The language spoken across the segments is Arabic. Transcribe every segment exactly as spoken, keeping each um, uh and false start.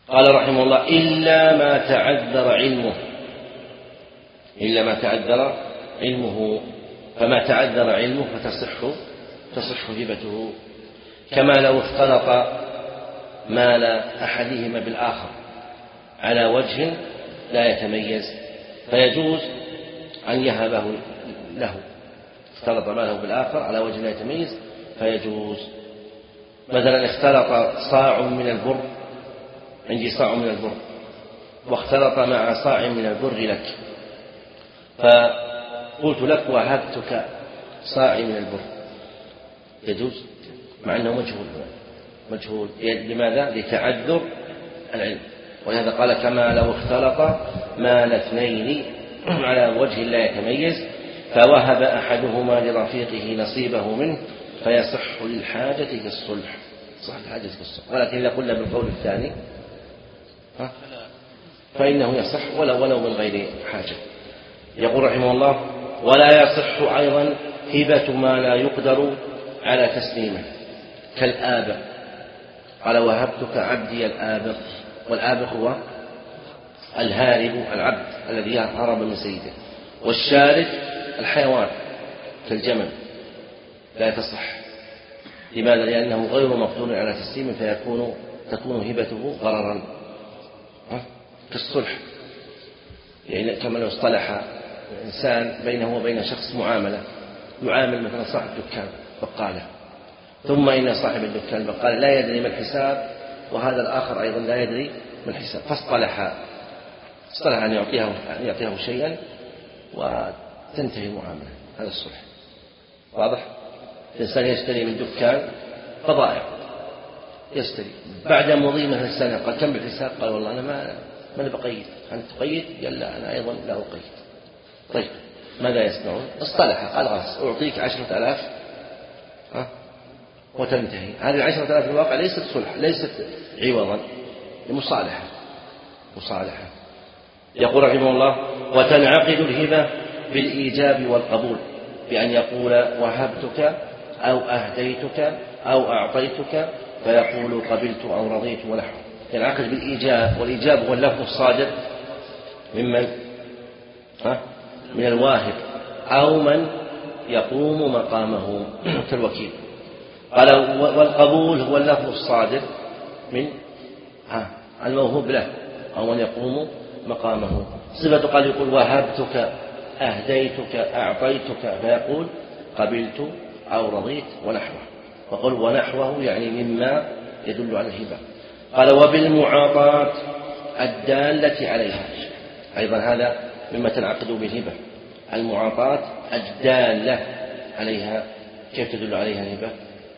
قال رحمه الله: إلا ما تعذر علمه، إلا ما تعذر علمه، فما تعذر علمه فتصح تصح هبته، كما لو اختلط مال أحدهما بالآخر على وجه لا يتميز فيجوز أن يهبه له. اختلط ماله بالآخر على وجه لا يتميز فيجوز. مثلا اختلط صاع من البر، عندي صاع من البر واختلط مع صاع من البر لك، فقلت لك: وهبتك صاع من البر، يجوز مع أنه مجهول مجهول لماذا؟ لتعذر العلم. ولهذا قال: كما لو اختلط مال اثنين على وجه لا يتميز فوهب أحدهما لرفيقه نصيبه منه فيصح للحاجة في الصلح. صح الحاجة في الصلح، ولكن إذا قلنا بالقول الثاني فإنه يصح ولو ولو من غير حاجة. يقول رحمه الله: ولا يصح أيضا هبة ما لا يقدر على تسليمه كالآبق. قال: وهبتك عبدي الآبق، والآبق هو الهارب العبد الذي هرب من سيده، والشارد الحيوان كالجمل لا تصح. لماذا؟ لأنه غير مقدور على تسليمه فيكون تكون هبته ضررا كالصلح. يعني كما لو اصطلح إنسان بينه وبين شخص معاملة، يعامل مثلا صاحب دكان بقالة، ثم إن صاحب الدكان بقالة لا يدري ما الحساب وهذا الآخر أيضا لا يدري ما الحساب، فاصطلح اصطلح أن يعطيه, أن يعطيه شيئا وتنتهي المعاملة. هذا الصلح واضح. الإنسان يشتري من دكان بضائع، يشتري بعد مضي مثلا سنة قال: كم بالحساب؟ قال: والله أنا ما ما أنا بقيد. أنت تقيد؟ قال: لا أنا أيضا لا أقيد. طيب ماذا يصنعون؟ اصطلح قال: غاس أعطيك عشرة آلاف ها وتنتهي. هذه العشرة آلاف في الواقع ليست صلح، ليست عوضا، لمصالحة مصالحة. يقول رحمه الله: وتنعقد الهبة بالإيجاب والقبول، بأن يقول: وهبتك أو أهديتك أو أعطيتك، فيقول: قبلت أو رضيت ونحو. ينعقد بالإيجاب، والإيجاب هو اللفظ الصادر ممن ها من الواهب أو من يقوم مقامه كالوكيل. قال: والقبول هو اللفظ الصادر من ها الموهوب له أو من يقوم مقامه. صفة قال يقول: وهبتك أهديتك أعطيتك، فيقول: قبلت أو رضيت ونحوه. وقل ونحوه يعني مما يدل على الهبة. قال: وبالمعاطاة الدالة عليها، أيضا هذا مما تنعقد بالهبة، المعاطاة الدالة عليها. كيف تدل عليها الهبة؟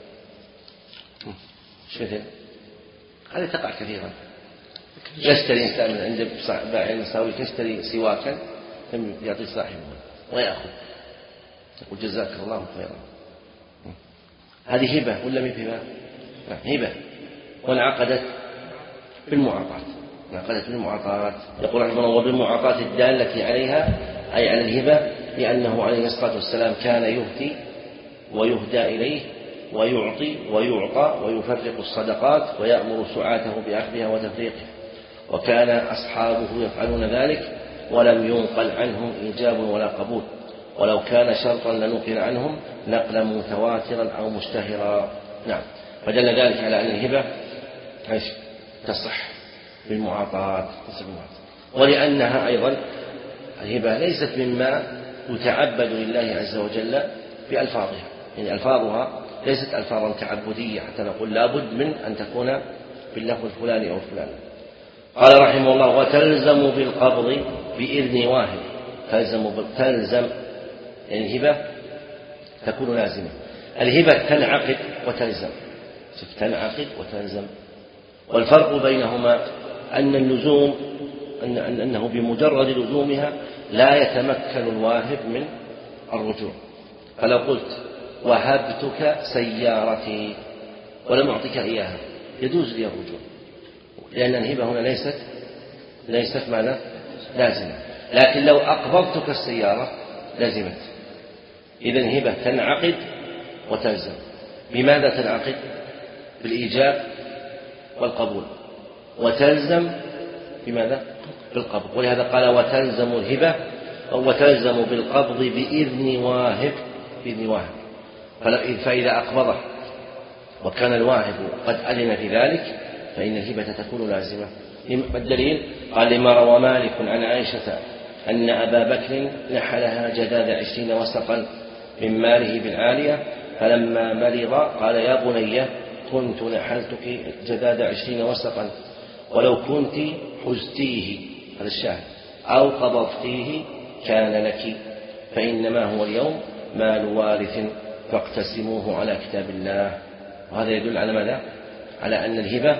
شو مثل هذه تقع كثيرا. يشتري إنسان من عند بائع مساوي، يشتري سواكا ثم يعطي صاحبه ويأخذ، يقول: جزاك الله خيرا. هذه هبة ولا مي هبة؟ هبة، وانعقدت بالمعاطاة، انعقدت بالمعاطاة. يقول رحمه الله: وبالمعاطاة الدالة عليها أي على الهبة، لأنه عليه الصلاة والسلام كان يهدي ويهدى إليه ويعطي ويعطى ويفرق الصدقات ويأمر سعاته بأخذها وتفريقها، وكان أصحابه يفعلون ذلك ولم ينقل عنهم إيجاب ولا قبول، ولو كان شرطا لنقل عنهم نقلا متواترا أو مشتهرا. نعم. فدل ذلك على أن الهبة تصح بالمعاطاة، ولأنها أيضا الهبة ليست مما يتعبد لله عز وجل بألفاظها، يعني ألفاظها ليست ألفاظا تعبدية حتى نقول لابد من أن تكون باللفظ الفلاني أو الفلاني. قال رحمه الله: وتلزم بالقبض بإذن واحد. تلزم تلزم يعني الهبة تكون لازمة. الهبة تنعقد وتلزم، تنعقد وتلزم. والفرق بينهما أن اللزوم أن أنه بمجرد لزومها لا يتمكن الواهب من الرجوع. فلو قلت: وهبتك سيارتي ولم أعطيك إياها، يجوز لي الرجوع، لأن الهبة هنا ليست ليست معنى لازمة. لكن لو أقبضتك السيارة لازمت. إذن الهبة تنعقد وتلزم. بماذا تنعقد؟ بالإيجاب والقبول. وتلزم بماذا؟ بالقبض. ولهذا قال وتلزم الهبة أو وتلزم بالقبض بإذن واهب بإذن واهب. فإذا أقبضه وكان الواهب قد أذن في ذلك فإن الهبة تكون لازمة. الدليل قال لما روى مالك عن عائشة أن أبا بكر نحلها جداد عشرين وسقا من ماله بالعالية فلما مرض قال يا بني كنت نحلتك جداد عشرين وسقا ولو كنت حزتيه هذا الشاهد أو قبضتيه كان لك فإنما هو اليوم مال وارث فاقتسموه على كتاب الله. وهذا يدل على ماذا؟ على أن الهبة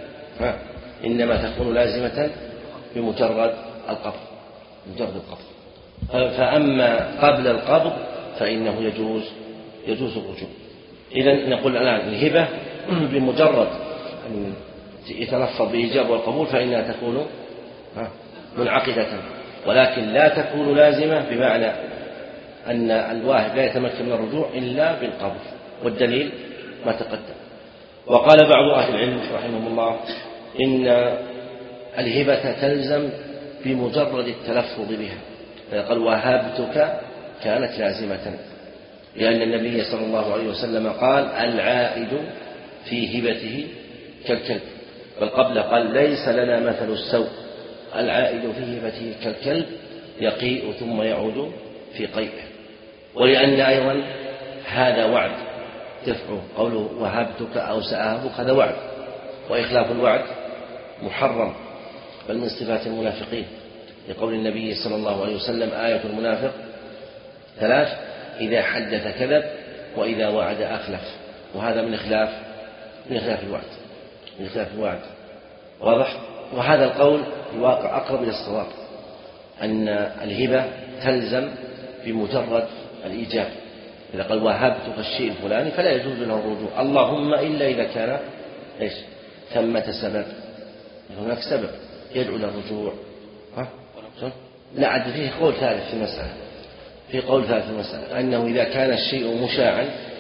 إنما تكون لازمة بمجرد القبض مجرد القبض. فأما قبل القبض فإنه يجوز يجوز الرجوع. إذن نقول الآن الهبة بمجرد أن يتلفظ بالإيجاب والقبول فإنها تكون منعقدة، ولكن لا تكون لازمة بمعنى أن الواهب لا يتمكن من الرجوع إلا بالقبض. والدليل ما تقدم. وقال بعض أهل العلم رحمهم الله إن الهبة تلزم بمجرد التلفظ بها، فقال وهبتك كانت لازمة، لأن النبي صلى الله عليه وسلم قال العائد في هبته كالكلب، بل قبل قال ليس لنا مثل السوء العائد في هبته كالكلب يقيء ثم يعود في قيئه. ولأن أيضا هذا وعد دفعه قوله وهبتك أو سأهبك هذا وعد، وإخلاف الوعد محرم بل من صفات المنافقين، لقول النبي صلى الله عليه وسلم آية المنافق ثلاث إذا حدث كذب وإذا وعد أخلف. وهذا من إخلاف من إخلاف الوعد من إخلاف الوعد واضح. وهذا القول الواقع أقرب إلى الصواب أن الهبة تلزم بمجرد الإيجاب. إذا قال وهبتك الشيء الفلاني فلا يجوز له الرجوع اللهم إلا إذا كان إيش ثمة سبب، هناك سبب يدعو إلى الرجوع. ها؟ لا عد فيه قول ثالث في المسألة في قول ثالث في المسألة أنه إذا كان الشيء مشاعا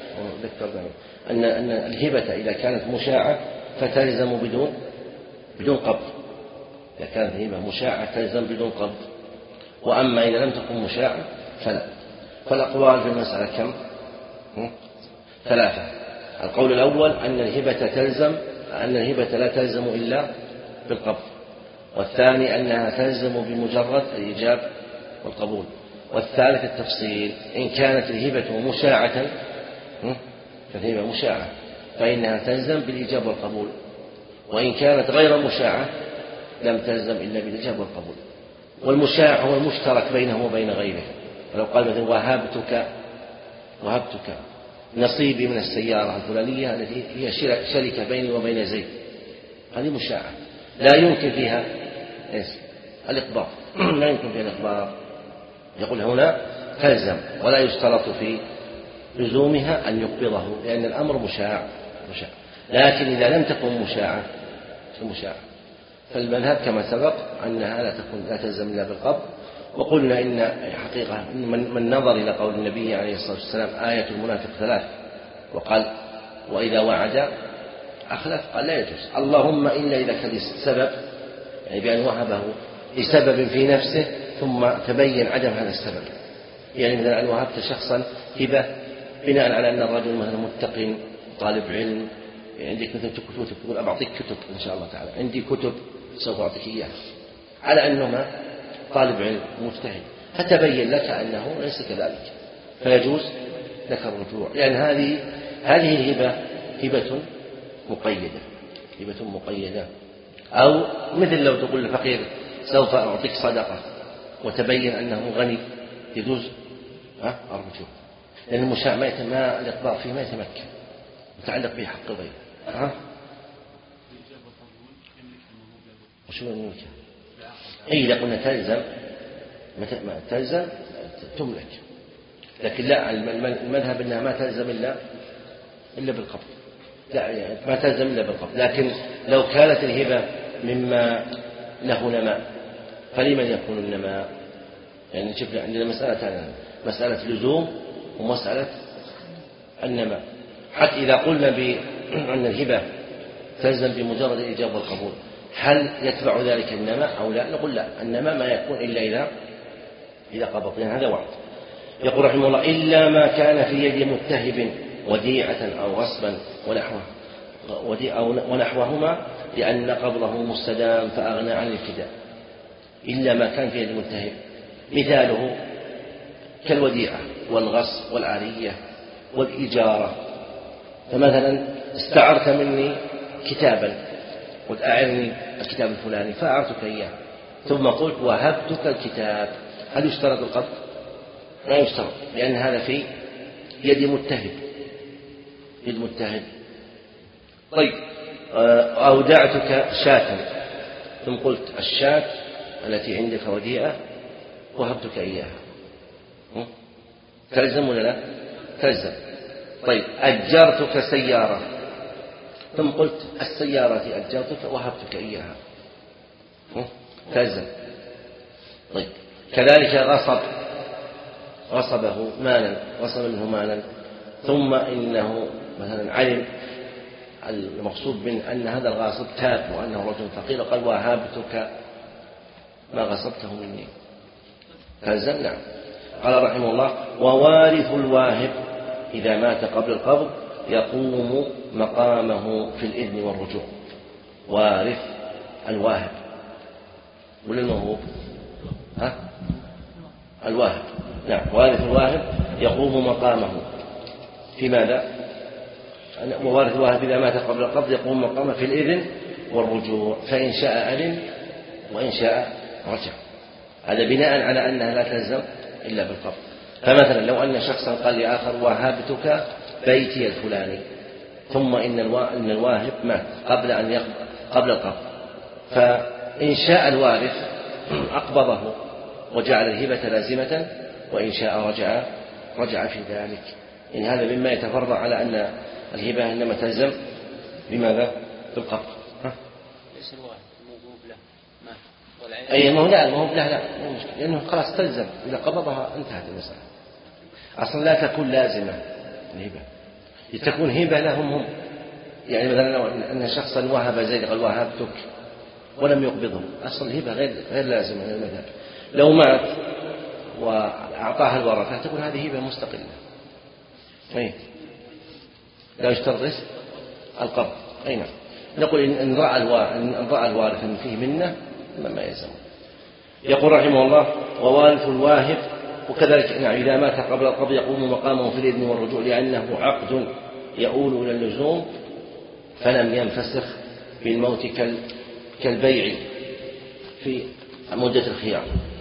أن أن الهبة إذا كانت مشاعة فتلزم بدون بدون قبض. إذا كانت الهبة مشاعة تلزم بدون قبض، وأما إذا لم تكن مشاعة فلا. فالأقوال في المسألة كم؟ ثلاثة. القول الأول أن الهبة تلزم أن الهبة لا تلزم إلا بالقبض، والثاني أنها تلزم بمجرد الإيجاب والقبول، والثالث التفصيل إن كانت الهبة مشاعة فالهبة مشاعة فإنها تلزم بالإيجاب والقبول، وإن كانت غير مشاعة لم تلزم إلا بالإيجاب والقبول. والمشاع هو المشترك بينه وبين غيره. فلو قال مثلا وهبتك وهبتك نصيبي من السيارة الفلانية التي هي شركة بيني وبين زيد، هذه مشاعة لا يمكن فيها الإقباض لا يمكن فيها الإقباض. يقول هنا تلزم ولا يشترط في لزومها أن يقبضه لأن الأمر مشاع مشاع. لكن إذا لم تكن مشاعة مشاعة فالمذهب كما سبق أنها لا تكون لا تلزم إلا بالقبض. وقلنا إن حقيقة من نظر إلى قول النبي عليه الصلاة والسلام آية المنافق ثلاث وقال وإذا وعد أخلف قال لا يجوز اللهم إلا إذا كان سبب يعني بأن وهبه لسبب في نفسه ثم تبين عدم هذا السبب. يعني مثلا أن وهبت شخصا هبة بناء على أن الرجل مثلا متقن طالب علم، عندك مثلا كتب تقول أبعطيك كتب إن شاء الله تعالى عندي كتب سوف أعطيك إياها، على أنه ما طالب علم مجتهد فتبين لك أنه ليس كذلك فيجوز لك الرجوع، لأن يعني هذه هذه الهبة هبة مقيدة هبة مقيدة. أو مثل لو تقول للفقير سوف أعطيك صدقة وتبين أنه غني يجوز الرجوع، لأن المشاع ما الإقباض فيه ما يتمكن متعلق به حق الغير. ها وشو الملك؟ أي إذا قلنا تلزم ما تلزم تملك، لكن لا المذهب أنها ما تلزم إلا إلا بالقبض، لا يعني ما تلزم إلا بالقبض. لكن لو كانت الهبة مما له نماء فلمن يكون النماء؟ يعني شوف عندنا مسألة مسألة لزوم ومسألة النماء. حتى إذا قلنا بأن الهبة تلزم بمجرد الإيجاب والقبول هل يتبع ذلك النماء أو لا؟ نقول لا، النماء ما يكون إلا إذا إذا قبض، يعني هذا واحد. يقول رحمه الله: إلا ما كان في يد متهب وديعة أو غصبا ونحوه ونحوهما لأن قبضه مستدام فأغنى عن الابتداء. إلا ما كان في يد متهب، مثاله كالوديعة والغصب والعارية والإجارة. فمثلا استعرت مني كتابا، قلت أعرني الكتاب الفلاني فأعرتك إياه، ثم قلت وهبتك الكتاب، هل يشترط القبض؟ لا يشترط، لأن هذا في يد متهب يد متهب. طيب، أودعتك شاة، ثم قلت الشاة التي عندك وديعة وهبتك إياها، تلزم ولا لا؟ تلزم. طيب، أجرتك سيارة، ثم قلت السيارة أجرتك وهبتك إياها، تلزم. طيب، كذلك غصب، غصبه مالا، غصب منه مالا، ثم إنه مثلا علم المقصود من أن هذا الغاصب تاب وأنه رجل فقير، قال وهبتك ما غصبته مني، تلزم. نعم. قال رحمه الله: ووارث الواهب إذا مات قبل القبض يقوم مقامه في الإذن والرجوع. وارث الواهب ولا الموهوب؟ ها؟ الواهب. نعم، وارث الواهب يقوم مقامه في ماذا؟ ووارث الواهب إذا مات قبل القبض يقوم مقامه في الإذن والرجوع، فإن شاء ألم وإن شاء رجع. هذا بناء على أنها لا تلزم إلا بالقبض. فمثلا لو أن شخصا قال لآخر وهبتك بيتي الفلاني، ثم إن الواهب مات قبل أن يقبض قبل القبض، فإن شاء الوارث أقبضه وجعل الهبة لازمة، وإن شاء رجع رجع في ذلك. إن هذا مما يتفرع على أن الهبة إنما تلزم بماذا؟ بالقبض. ليس الواحد موهوب له مات والعين أي ما هو لا الموهوب له لا، لأنه خلاص تلزم، إذا قبضها انتهت المسألة. أصلا لا تكون لازمة الهبة، تكون هبة لهم هم. يعني مثلا لو أن شخصا وهب زيد قال وهبتك ولم يقبضه، أصلا الهبة غير غير لازمة للمذهب. لو مات وأعطاها الورثة تكون هذه هبة مستقلة. أي لا يشترط القبض. أي نعم. نقول إن رأى الوارث أن فيه منه ما يلزم. يقول رحمه الله: ووارث الواهب وكذلك نعم إذا مات قبل القبض يقوم مقامه في الإذن والرجوع، لأنه عقد يؤول إلى اللزوم فلم ينفسخ بالموت كالبيع في مدة الخيار.